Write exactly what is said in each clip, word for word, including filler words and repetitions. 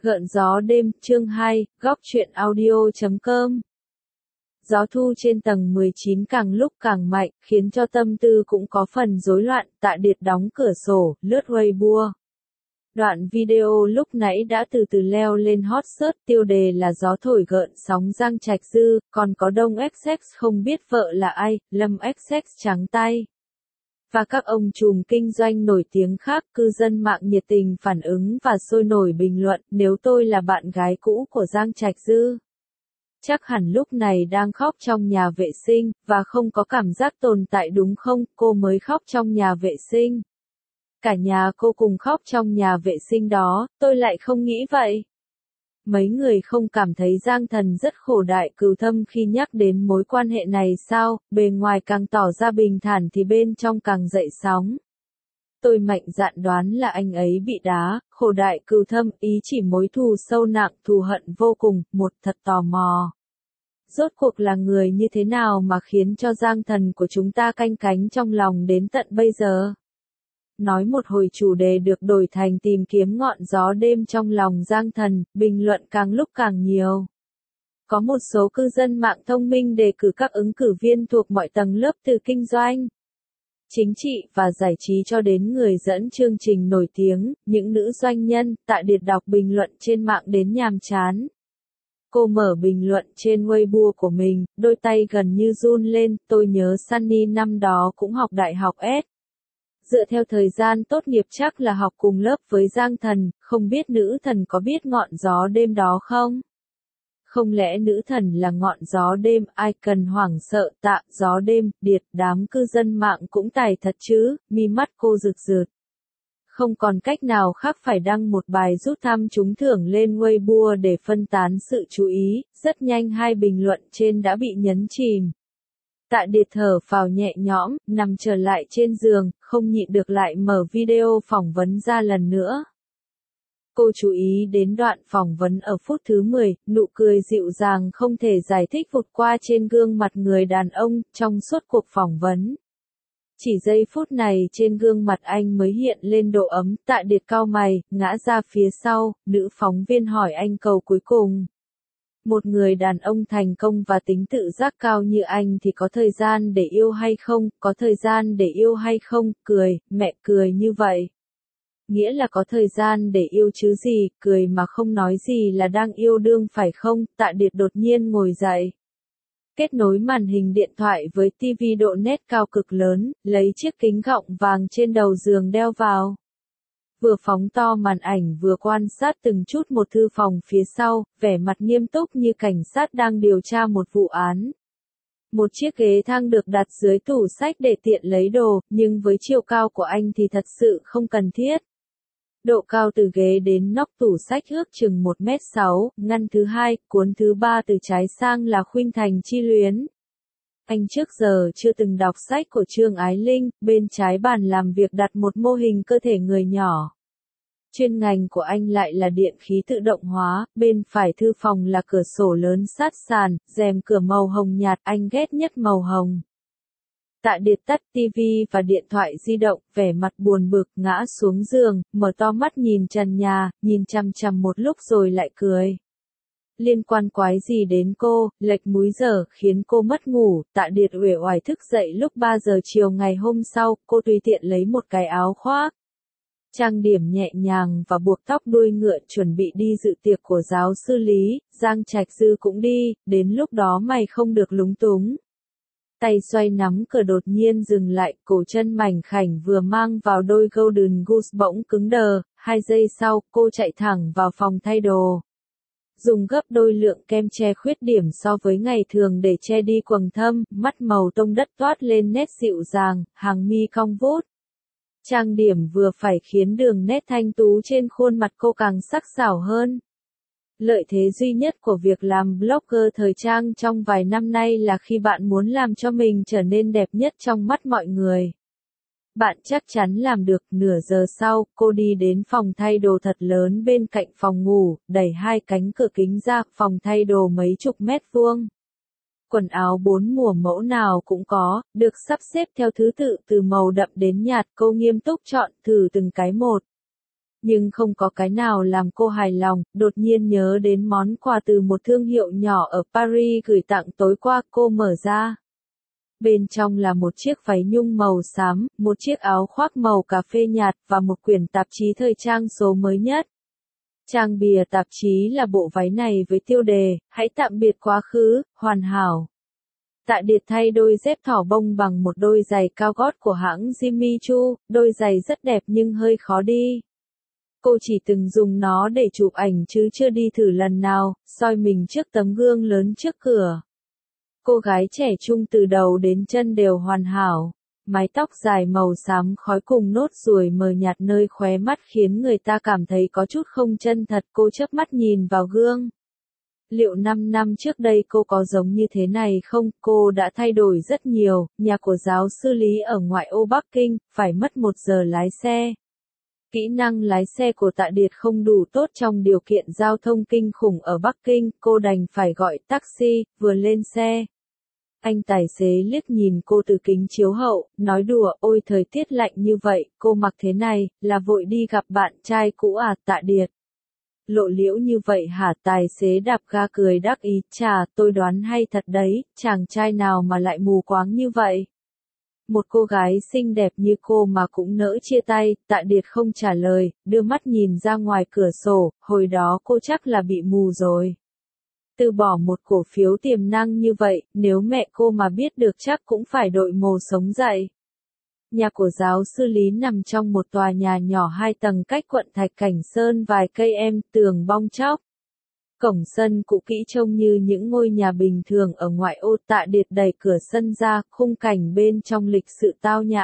Gợn gió đêm, chương hai, góc truyện audio chấm com. Gió thu trên tầng mười chín càng lúc càng mạnh, khiến cho tâm tư cũng có phần rối loạn. Tạ Điệt đóng cửa sổ, lướt Weibo. Đoạn video lúc nãy đã từ từ leo lên hot search, tiêu đề là gió thổi gợn sóng Giang Trạch Dư, còn có Đông ích ích không biết vợ là ai, Lâm ích ích trắng tay. Và các ông trùm kinh doanh nổi tiếng khác, cư dân mạng nhiệt tình phản ứng và sôi nổi bình luận, nếu tôi là bạn gái cũ của Giang Trạch Dư, chắc hẳn lúc này đang khóc trong nhà vệ sinh, và không có cảm giác tồn tại đúng không, cô mới khóc trong nhà vệ sinh. Cả nhà cô cùng khóc trong nhà vệ sinh đó, tôi lại không nghĩ vậy. Mấy người không cảm thấy Giang Thần rất khổ đại cừu thâm khi nhắc đến mối quan hệ này sao, bề ngoài càng tỏ ra bình thản thì bên trong càng dậy sóng. Tôi mạnh dạn đoán là anh ấy bị đá, khổ đại cừu thâm, ý chỉ mối thù sâu nặng, thù hận vô cùng, một thật tò mò. Rốt cuộc là người như thế nào mà khiến cho Giang Thần của chúng ta canh cánh trong lòng đến tận bây giờ? Nói một hồi chủ đề được đổi thành tìm kiếm ngọn gió đêm trong lòng Giang Thần, bình luận càng lúc càng nhiều. Có một số cư dân mạng thông minh đề cử các ứng cử viên thuộc mọi tầng lớp từ kinh doanh, chính trị và giải trí cho đến người dẫn chương trình nổi tiếng, những nữ doanh nhân. Tạ Điệt đọc bình luận trên mạng đến nhàm chán. Cô mở bình luận trên Weibo của mình, đôi tay gần như run lên, tôi nhớ Sunny năm đó cũng học đại học S. Dựa theo thời gian tốt nghiệp chắc là học cùng lớp với Giang Thần, không biết nữ thần có biết ngọn gió đêm đó không? Không lẽ nữ thần là ngọn gió đêm, ai cần hoảng sợ? Tạ, gió đêm, Điệt, đám cư dân mạng cũng tài thật chứ, mi mắt cô rực rực. Không còn cách nào khác phải đăng một bài rút thăm trúng thưởng lên Weibo để phân tán sự chú ý, rất nhanh hai bình luận trên đã bị nhấn chìm. Tạ Điệt thở phào nhẹ nhõm, nằm trở lại trên giường, không nhịn được lại mở video phỏng vấn ra lần nữa. Cô chú ý đến đoạn phỏng vấn ở phút thứ mười, nụ cười dịu dàng không thể giải thích vụt qua trên gương mặt người đàn ông, trong suốt cuộc phỏng vấn. Chỉ giây phút này trên gương mặt anh mới hiện lên độ ấm. Tạ Điệt cau mày, ngã ra phía sau, nữ phóng viên hỏi anh câu cuối cùng. Một người đàn ông thành công và tính tự giác cao như anh thì có thời gian để yêu hay không, có thời gian để yêu hay không, cười, mẹ cười như vậy. Nghĩa là có thời gian để yêu chứ gì, cười mà không nói gì là đang yêu đương phải không? Tạ Điệt đột nhiên ngồi dậy. Kết nối màn hình điện thoại với tivi độ nét cao cực lớn, lấy chiếc kính gọng vàng trên đầu giường đeo vào. Vừa phóng to màn ảnh vừa quan sát từng chút một thư phòng phía sau, vẻ mặt nghiêm túc như cảnh sát đang điều tra một vụ án. Một chiếc ghế thang được đặt dưới tủ sách để tiện lấy đồ, nhưng với chiều cao của anh thì thật sự không cần thiết. Độ cao từ ghế đến nóc tủ sách ước chừng một mét sáu, ngăn thứ hai, cuốn thứ ba từ trái sang là Khuynh Thành Chi Luyến. Anh trước giờ chưa từng đọc sách của Trương Ái Linh, bên trái bàn làm việc đặt một mô hình cơ thể người nhỏ. Chuyên ngành của anh lại là điện khí tự động hóa, bên phải thư phòng là cửa sổ lớn sát sàn, rèm cửa màu hồng nhạt, anh ghét nhất màu hồng. Tạ Điệt tắt tivi và điện thoại di động, vẻ mặt buồn bực, ngã xuống giường, mở to mắt nhìn trần nhà, nhìn chằm chằm một lúc rồi lại cười. Liên quan quái gì đến cô, lệch múi giờ khiến cô mất ngủ. Tạ Điệt uể oải thức dậy lúc ba giờ chiều ngày hôm sau, cô tùy tiện lấy một cái áo khoác, trang điểm nhẹ nhàng và buộc tóc đuôi ngựa chuẩn bị đi dự tiệc của giáo sư Lý. Giang Trạch Dư cũng đi, đến lúc đó mày không được lúng túng. Tay xoay nắm cờ đột nhiên dừng lại, cổ chân mảnh khảnh vừa mang vào đôi golden goose bỗng cứng đờ, hai giây sau, cô chạy thẳng vào phòng thay đồ. Dùng gấp đôi lượng kem che khuyết điểm so với ngày thường để che đi quầng thâm, mắt màu tông đất toát lên nét dịu dàng, hàng mi cong vút. Trang điểm vừa phải khiến đường nét thanh tú trên khuôn mặt cô càng sắc sảo hơn. Lợi thế duy nhất của việc làm blogger thời trang trong vài năm nay là khi bạn muốn làm cho mình trở nên đẹp nhất trong mắt mọi người, bạn chắc chắn làm được. Nửa giờ sau, cô đi đến phòng thay đồ thật lớn bên cạnh phòng ngủ, đẩy hai cánh cửa kính ra, phòng thay đồ mấy chục mét vuông. Quần áo bốn mùa mẫu nào cũng có, được sắp xếp theo thứ tự từ màu đậm đến nhạt, cô nghiêm túc chọn thử từng cái một. Nhưng không có cái nào làm cô hài lòng, đột nhiên nhớ đến món quà từ một thương hiệu nhỏ ở Paris gửi tặng tối qua, cô mở ra. Bên trong là một chiếc váy nhung màu xám, một chiếc áo khoác màu cà phê nhạt và một quyển tạp chí thời trang số mới nhất. Trang bìa tạp chí là bộ váy này với tiêu đề, hãy tạm biệt quá khứ, hoàn hảo. Tạ Điệt thay đôi dép thỏ bông bằng một đôi giày cao gót của hãng Jimmy Choo, đôi giày rất đẹp nhưng hơi khó đi. Cô chỉ từng dùng nó để chụp ảnh chứ chưa đi thử lần nào, soi mình trước tấm gương lớn trước cửa. Cô gái trẻ trung từ đầu đến chân đều hoàn hảo. Mái tóc dài màu xám khói cùng nốt ruồi mờ nhạt nơi khóe mắt khiến người ta cảm thấy có chút không chân thật. Cô chớp mắt nhìn vào gương. Liệu năm năm trước đây cô có giống như thế này không? Cô đã thay đổi rất nhiều. Nhà của giáo sư Lý ở ngoại ô Bắc Kinh, phải mất một giờ lái xe. Kỹ năng lái xe của Tạ Điệt không đủ tốt trong điều kiện giao thông kinh khủng ở Bắc Kinh, cô đành phải gọi taxi, vừa lên xe. Anh tài xế liếc nhìn cô từ kính chiếu hậu, nói đùa, ôi thời tiết lạnh như vậy, cô mặc thế này, là vội đi gặp bạn trai cũ à? Tạ Điệt. Lộ liễu như vậy hả? Tài xế đạp ga cười đắc ý, chà, tôi đoán hay thật đấy, chàng trai nào mà lại mù quáng như vậy? Một cô gái xinh đẹp như cô mà cũng nỡ chia tay. Tạ Điệt không trả lời, đưa mắt nhìn ra ngoài cửa sổ, hồi đó cô chắc là bị mù rồi. Từ bỏ một cổ phiếu tiềm năng như vậy, nếu mẹ cô mà biết được chắc cũng phải đội mồ sống dậy. Nhà của giáo sư Lý nằm trong một tòa nhà nhỏ hai tầng cách quận Thạch Cảnh Sơn vài cây em, tường bong tróc. Cổng sân cũ kỹ trông như những ngôi nhà bình thường ở ngoại ô. Tạ Điệt đẩy cửa sân ra, khung cảnh bên trong lịch sự tao nhã.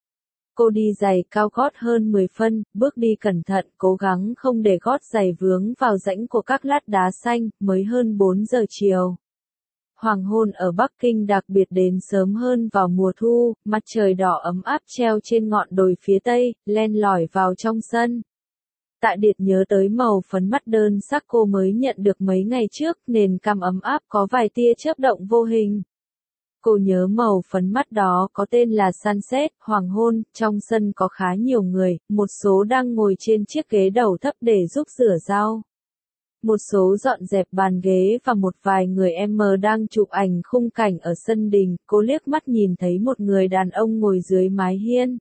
Cô đi giày cao gót hơn mười phân, bước đi cẩn thận, cố gắng không để gót giày vướng vào rãnh của các lát đá xanh, mới hơn bốn giờ chiều. Hoàng hôn ở Bắc Kinh đặc biệt đến sớm hơn vào mùa thu, mặt trời đỏ ấm áp treo trên ngọn đồi phía tây, len lỏi vào trong sân. Tạ Điệt nhớ tới màu phấn mắt đơn sắc cô mới nhận được mấy ngày trước, nền cằm ấm áp có vài tia chớp động vô hình. Cô nhớ màu phấn mắt đó có tên là Sunset, hoàng hôn. Trong sân có khá nhiều người, một số đang ngồi trên chiếc ghế đầu thấp để giúp rửa rau. Một số dọn dẹp bàn ghế và một vài người em đang chụp ảnh khung cảnh ở sân đình. Cô liếc mắt nhìn thấy một người đàn ông ngồi dưới mái hiên.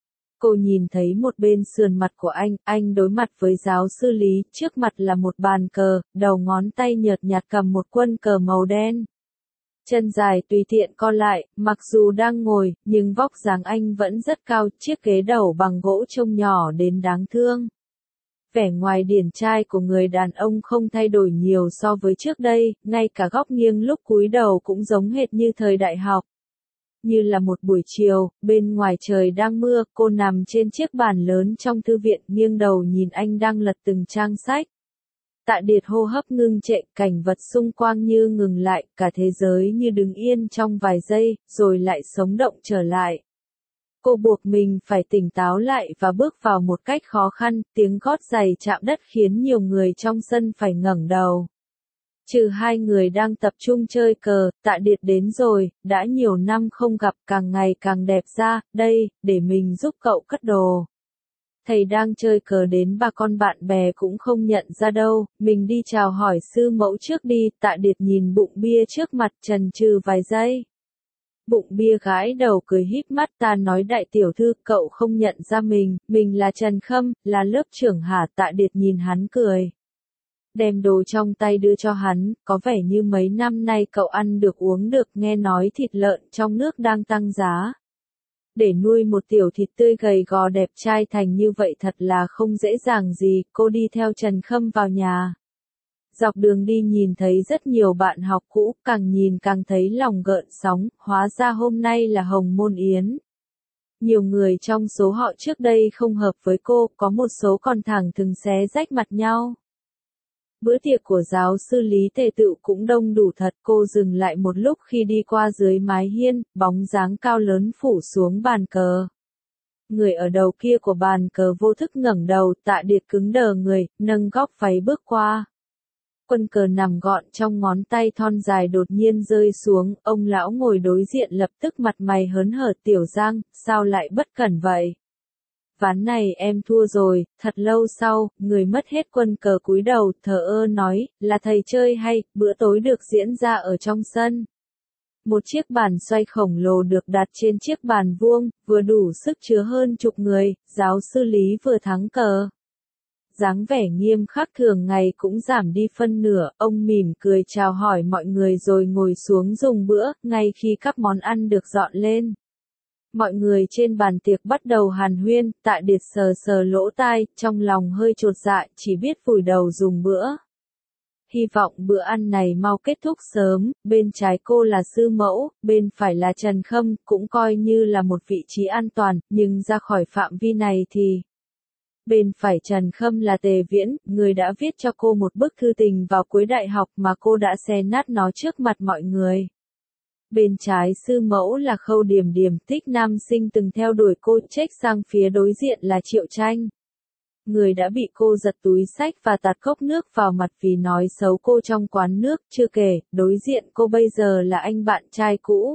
Cô nhìn thấy một bên sườn mặt của anh, anh đối mặt với giáo sư Lý, trước mặt là một bàn cờ, đầu ngón tay nhợt nhạt cầm một quân cờ màu đen. Chân dài tùy tiện co lại, mặc dù đang ngồi, nhưng vóc dáng anh vẫn rất cao, chiếc ghế đầu bằng gỗ trông nhỏ đến đáng thương. Vẻ ngoài điển trai của người đàn ông không thay đổi nhiều so với trước đây, ngay cả góc nghiêng lúc cúi đầu cũng giống hệt như thời đại học. Như là một buổi chiều, bên ngoài trời đang mưa, cô nằm trên chiếc bàn lớn trong thư viện, nghiêng đầu nhìn anh đang lật từng trang sách. Tạ Điệt hô hấp ngưng trệ, cảnh vật xung quanh như ngừng lại, cả thế giới như đứng yên trong vài giây, rồi lại sống động trở lại. Cô buộc mình phải tỉnh táo lại và bước vào một cách khó khăn, tiếng gót giày chạm đất khiến nhiều người trong sân phải ngẩng đầu. Trừ hai người đang tập trung chơi cờ, Tạ Điệt đến rồi, đã nhiều năm không gặp, càng ngày càng đẹp ra, đây, để mình giúp cậu cất đồ. Thầy đang chơi cờ đến bà con bạn bè cũng không nhận ra đâu, mình đi chào hỏi sư mẫu trước đi. Tạ Điệt nhìn bụng bia trước mặt chần chừ vài giây. Bụng bia gãi đầu cười híp mắt, ta nói đại tiểu thư, cậu không nhận ra mình, mình là Trần Khâm, là lớp trưởng hả? Tạ Điệt nhìn hắn cười. Đem đồ trong tay đưa cho hắn, có vẻ như mấy năm nay cậu ăn được uống được, nghe nói thịt lợn trong nước đang tăng giá. Để nuôi một tiểu thịt tươi gầy gò đẹp trai thành như vậy thật là không dễ dàng gì. Cô đi theo Trần Khâm vào nhà. Dọc đường đi nhìn thấy rất nhiều bạn học cũ, càng nhìn càng thấy lòng gợn sóng, hóa ra hôm nay là Hồng Môn Yến. Nhiều người trong số họ trước đây không hợp với cô, có một số còn thẳng thừng xé rách mặt nhau. Bữa tiệc của giáo sư Lý Tề Tựu cũng đông đủ thật, cô dừng lại một lúc khi đi qua dưới mái hiên, bóng dáng cao lớn phủ xuống bàn cờ. Người ở đầu kia của bàn cờ vô thức ngẩng đầu, Tạ Điệt cứng đờ người, nâng góc váy bước qua. Quân cờ nằm gọn trong ngón tay thon dài đột nhiên rơi xuống, ông lão ngồi đối diện lập tức mặt mày hớn hở, Tiểu Giang, sao lại bất cẩn vậy? ván này em thua rồi. Thật lâu sau, người mất hết quân cờ cúi đầu, thờ ơ nói, là thầy chơi hay, bữa tối được diễn ra ở trong sân. Một chiếc bàn xoay khổng lồ được đặt trên chiếc bàn vuông, vừa đủ sức chứa hơn chục người, giáo sư Lý vừa thắng cờ. Dáng vẻ nghiêm khắc thường ngày cũng giảm đi phân nửa, ông mỉm cười chào hỏi mọi người rồi ngồi xuống dùng bữa, ngay khi các món ăn được dọn lên. Mọi người trên bàn tiệc bắt đầu hàn huyên, Tạ Điệt sờ sờ lỗ tai, trong lòng hơi chột dạ, chỉ biết vùi đầu dùng bữa. Hy vọng bữa ăn này mau kết thúc sớm, bên trái cô là Sư Mẫu, bên phải là Trần Khâm, cũng coi như là một vị trí an toàn, nhưng ra khỏi phạm vi này thì... Bên phải Trần Khâm là Tề Viễn, người đã viết cho cô một bức thư tình vào cuối đại học mà cô đã xé nát nó trước mặt mọi người. Bên trái Sư Mẫu là Khâu Điềm Điềm, thích nam sinh từng theo đuổi cô, check sang phía đối diện là Triệu Tranh. Người đã bị cô giật túi xách và tạt cốc nước vào mặt vì nói xấu cô trong quán nước, chưa kể, đối diện cô bây giờ là anh bạn trai cũ.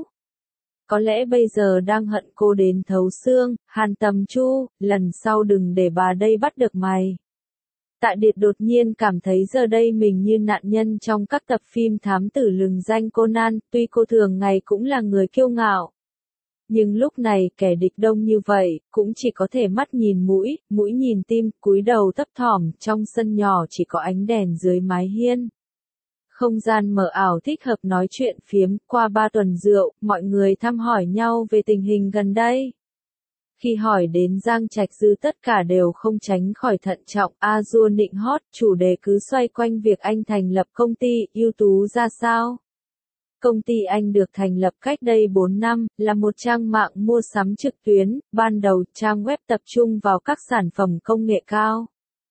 Có lẽ bây giờ đang hận cô đến thấu xương, Hàn Tầm Chu, lần sau đừng để bà đây bắt được mày. Tạ Điệt đột nhiên cảm thấy giờ đây mình như nạn nhân trong các tập phim thám tử lừng danh Conan, tuy cô thường ngày cũng là người kiêu ngạo. Nhưng lúc này kẻ địch đông như vậy, cũng chỉ có thể mắt nhìn mũi, mũi nhìn tim, cúi đầu thấp thỏm, trong sân nhỏ chỉ có ánh đèn dưới mái hiên. Không gian mờ ảo thích hợp nói chuyện phiếm, qua ba tuần rượu, mọi người thăm hỏi nhau về tình hình gần đây. Khi hỏi đến Giang Trạch Dư tất cả đều không tránh khỏi thận trọng, a dua nịnh hót, chủ đề cứ xoay quanh việc anh thành lập công ty, ưu tú ra sao. Công ty anh được thành lập cách đây bốn năm, là một trang mạng mua sắm trực tuyến, ban đầu trang web tập trung vào các sản phẩm công nghệ cao.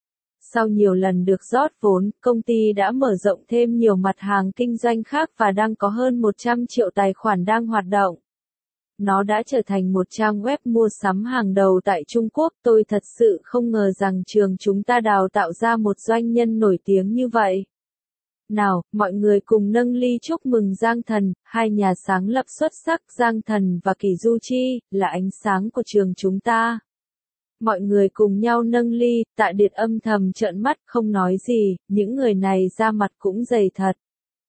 Sau nhiều lần được rót vốn, công ty đã mở rộng thêm nhiều mặt hàng kinh doanh khác và đang có hơn một trăm triệu tài khoản đang hoạt động. Nó đã trở thành một trang web mua sắm hàng đầu tại Trung Quốc. Tôi thật sự không ngờ rằng trường chúng ta đào tạo ra một doanh nhân nổi tiếng như vậy. Nào, mọi người cùng nâng ly chúc mừng Giang Thần, hai nhà sáng lập xuất sắc, Giang Thần và Kỷ Du Chi, là ánh sáng của trường chúng ta. Mọi người cùng nhau nâng ly, Tạ Điệt âm thầm trợn mắt, không nói gì, những người này ra mặt cũng dày thật.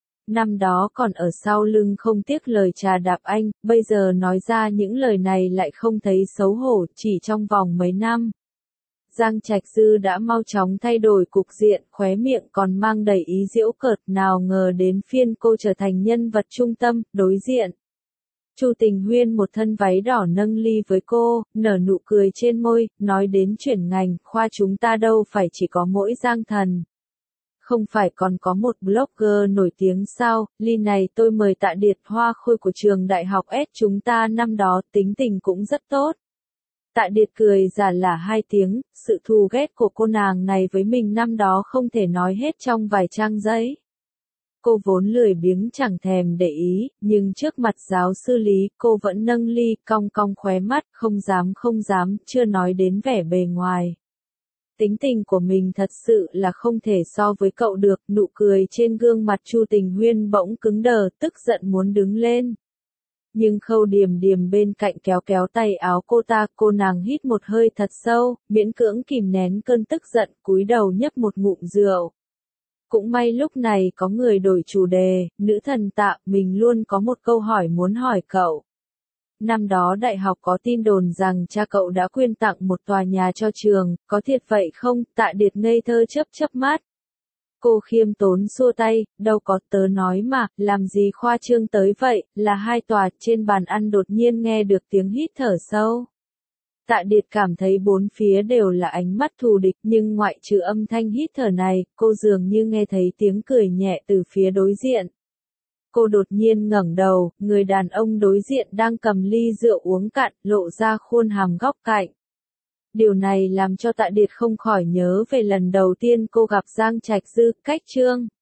Năm đó còn ở sau lưng không tiếc lời trà đạp anh, bây giờ nói ra những lời này lại không thấy xấu hổ, chỉ trong vòng mấy năm. Giang Trạch Dư đã mau chóng thay đổi cục diện, khóe miệng còn mang đầy ý giễu cợt, nào ngờ đến phiên cô trở thành nhân vật trung tâm, đối diện. Chu Tình Huyên một thân váy đỏ nâng ly với cô, nở nụ cười trên môi, nói đến chuyển ngành, khoa chúng ta đâu phải chỉ có mỗi Giang Thần. Không phải còn có một blogger nổi tiếng sao, ly này tôi mời Tạ Điệt hoa khôi của trường đại học S chúng ta năm đó, tính tình cũng rất tốt. Tạ Điệt cười giả lả hai tiếng, sự thù ghét của cô nàng này với mình năm đó không thể nói hết trong vài trang giấy. Cô vốn lười biếng chẳng thèm để ý, nhưng trước mặt giáo sư Lý, cô vẫn nâng ly, cong cong khóe mắt, không dám không dám, chưa nói đến vẻ bề ngoài. Tính tình của mình thật sự là không thể so với cậu được, nụ cười trên gương mặt Chu Tình Huyên bỗng cứng đờ, tức giận muốn đứng lên. Nhưng Khâu Điềm Điềm bên cạnh kéo kéo tay áo cô ta, cô nàng hít một hơi thật sâu, miễn cưỡng kìm nén cơn tức giận, cúi đầu nhấp một ngụm rượu. Cũng may lúc này có người đổi chủ đề, nữ thần Tạ, mình luôn có một câu hỏi muốn hỏi cậu. Năm đó đại học có tin đồn rằng cha cậu đã quyên tặng một tòa nhà cho trường, có thiệt vậy không? Tạ Điệt ngây thơ chớp chớp mắt. Cô khiêm tốn xua tay, đâu có, tớ nói mà, làm gì khoa trương tới vậy, là hai tòa. Trên bàn ăn đột nhiên nghe được tiếng hít thở sâu. Tạ Điệt cảm thấy bốn phía đều là ánh mắt thù địch, nhưng ngoại trừ âm thanh hít thở này, cô dường như nghe thấy tiếng cười nhẹ từ phía đối diện. Cô đột nhiên ngẩng đầu, người đàn ông đối diện đang cầm ly rượu uống cạn, lộ ra khuôn hàm góc cạnh. Điều này làm cho Tạ Điệt không khỏi nhớ về lần đầu tiên cô gặp Giang Trạch Dư, cách chương.